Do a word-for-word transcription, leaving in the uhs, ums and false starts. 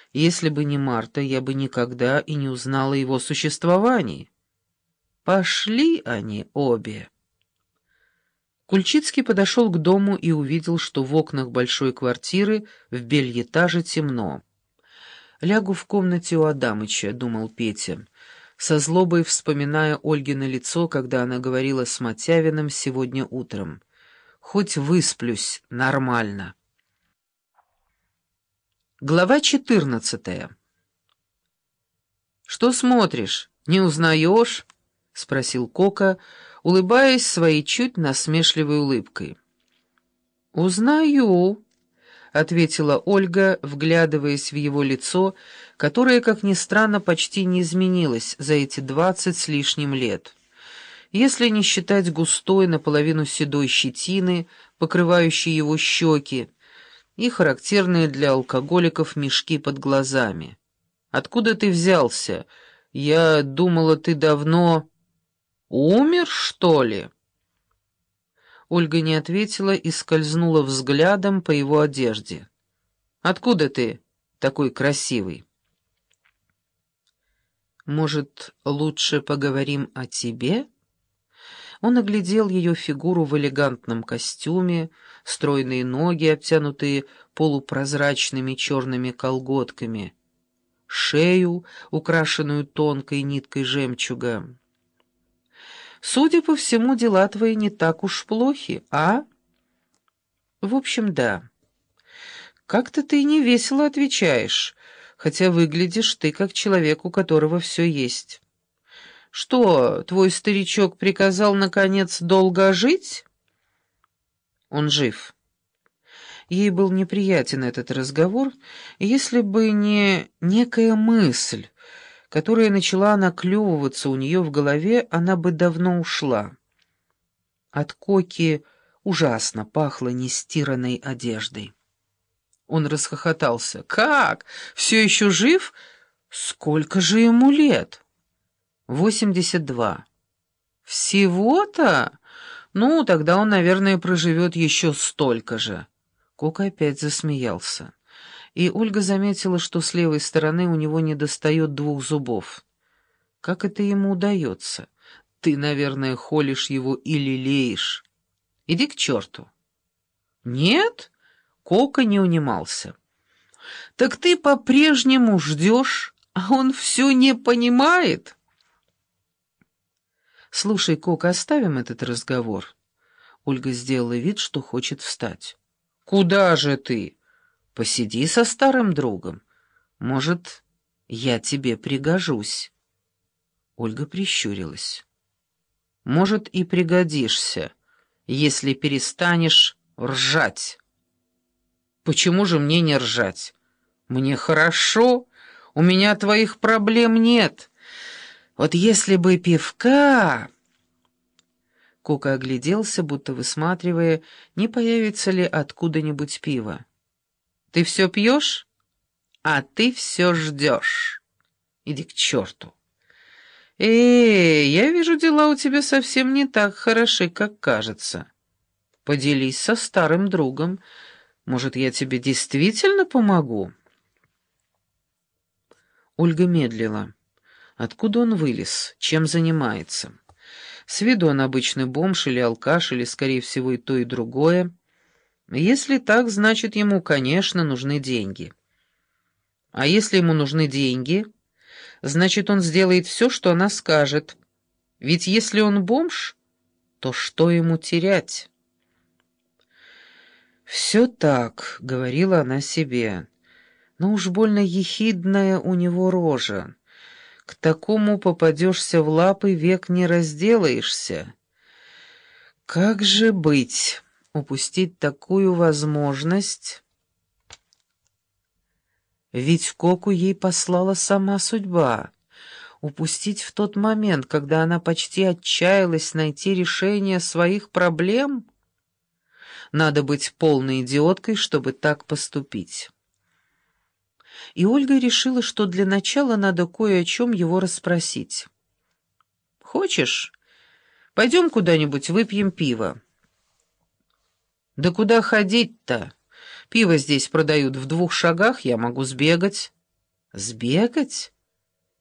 Если бы не Марта, я бы никогда и не узнала его о существовании. Пошли они обе. Кульчицкий подошел к дому и увидел, что в окнах большой квартиры в бельэтаже темно. «Лягу в комнате у Адамыча», — думал Петя, со злобой вспоминая Ольгино лицо, когда она говорила с Мотявиным сегодня утром. «Хоть высплюсь нормально». Глава четырнадцатая. «Что смотришь, не узнаешь?» — спросил Кока, улыбаясь своей чуть насмешливой улыбкой. «Узнаю», — ответила Ольга, вглядываясь в его лицо, которое, как ни странно, почти не изменилось за эти двадцать с лишним лет. Если не считать густой, наполовину седой щетины, покрывающей его щеки, и характерные для алкоголиков мешки под глазами. «Откуда ты взялся? Я думала, ты давно... умер, что ли?» Ольга не ответила и скользнула взглядом по его одежде. «Откуда ты такой красивый?» «Может, лучше поговорим о тебе?» Он оглядел ее фигуру в элегантном костюме, стройные ноги, обтянутые полупрозрачными черными колготками, шею, украшенную тонкой ниткой жемчуга. «Судя по всему, дела твои не так уж плохи, а?» «В общем, да. Как-то ты невесело отвечаешь, хотя выглядишь ты как человек, у которого все есть. Что, твой старичок приказал, наконец, долго жить?» «Он жив». Ей был неприятен этот разговор, если бы не некая мысль, которая начала наклевываться у нее в голове, она бы давно ушла. От Коки ужасно пахло нестиранной одеждой. Он расхохотался. «Как? Все еще жив? Сколько же ему лет?» «Восемьдесят два». «Всего-то? Ну, тогда он, наверное, проживет еще столько же». Кока опять засмеялся. И Ольга заметила, что с левой стороны у него недостает двух зубов. «Как это ему удается? Ты, наверное, холишь его и лелеешь. Иди к черту». «Нет?» — Кока не унимался. «Так ты по-прежнему ждешь, а он все не понимает?» «Слушай, Кока, оставим этот разговор». Ольга сделала вид, что хочет встать. «Куда же ты? Посиди со старым другом. Может, я тебе пригожусь». Ольга прищурилась. «Может, и пригодишься, если перестанешь ржать». «Почему же мне не ржать? Мне хорошо, у меня твоих проблем нет. Вот если бы пивка...» Кока огляделся, будто высматривая, не появится ли откуда-нибудь пиво. «Ты все пьешь? А ты все ждешь. Иди к черту. Эй, я вижу, дела у тебя совсем не так хороши, как кажется. Поделись со старым другом. Может, я тебе действительно помогу?» Ольга медлила. Откуда он вылез? Чем занимается? С виду он обычный бомж или алкаш, или, скорее всего, и то, и другое. Если так, значит, ему, конечно, нужны деньги. А если ему нужны деньги, значит, он сделает все, что она скажет. Ведь если он бомж, то что ему терять? «Все так», — говорила она себе, — «но уж больно ехидная у него рожа. К такому попадешься в лапы, век не разделаешься. Как же быть? Упустить такую возможность? Ведь Коку ей послала сама судьба. Упустить в тот момент, когда она почти отчаялась найти решение своих проблем? Надо быть полной идиоткой, чтобы так поступить». И Ольга решила, что для начала надо кое о чем его расспросить. «Хочешь, пойдем куда-нибудь выпьем пиво?» «Да куда ходить-то? Пиво здесь продают в двух шагах, я могу сбегать». Сбегать?